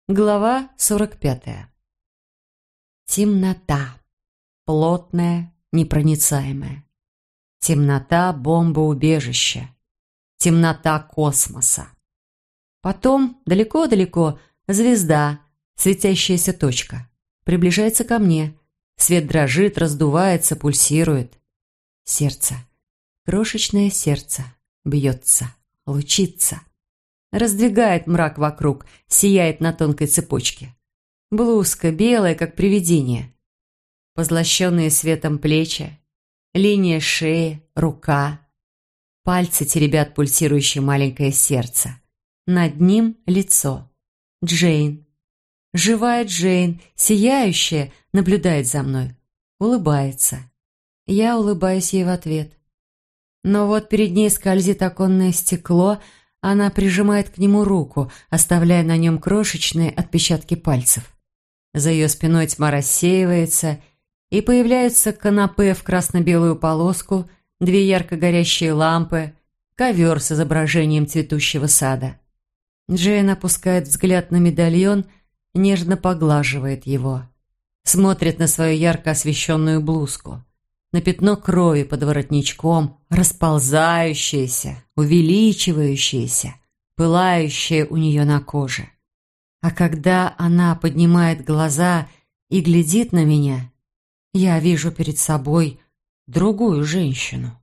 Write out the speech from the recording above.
Глава 45. Темнота. Плотная, непроницаемая. Темнота бомбоубежища. Темнота космоса. Потом, далеко-далеко, звезда, светящаяся точка. Приближается ко мне. Свет дрожит, раздувается, пульсирует. Сердце. Крошечное сердце. Бьется, лучится. Раздвигает мрак вокруг, сияет на тонкой цепочке. Блузка белая, как привидение. Позлощенные светом плечи, линия шеи, рука. Пальцы теребят пульсирующее маленькое сердце. Над ним лицо. Джейн. Живая Джейн, сияющая, наблюдает за мной. Улыбается. Я улыбаюсь ей в ответ. Но вот перед ней скользит оконное стекло. Она прижимает к нему руку, оставляя на нем крошечные отпечатки пальцев. За ее спиной тьма рассеивается, и появляются канапе в красно-белую полоску, две ярко горящие лампы, ковер с изображением цветущего сада. Джейн опускает взгляд на медальон, нежно поглаживает его. Смотрит на свою ярко освещенную блузку, на пятно крови под воротничком, расползающееся, увеличивающееся, пылающее у нее на коже. А когда она поднимает глаза и глядит на меня, я вижу перед собой другую женщину.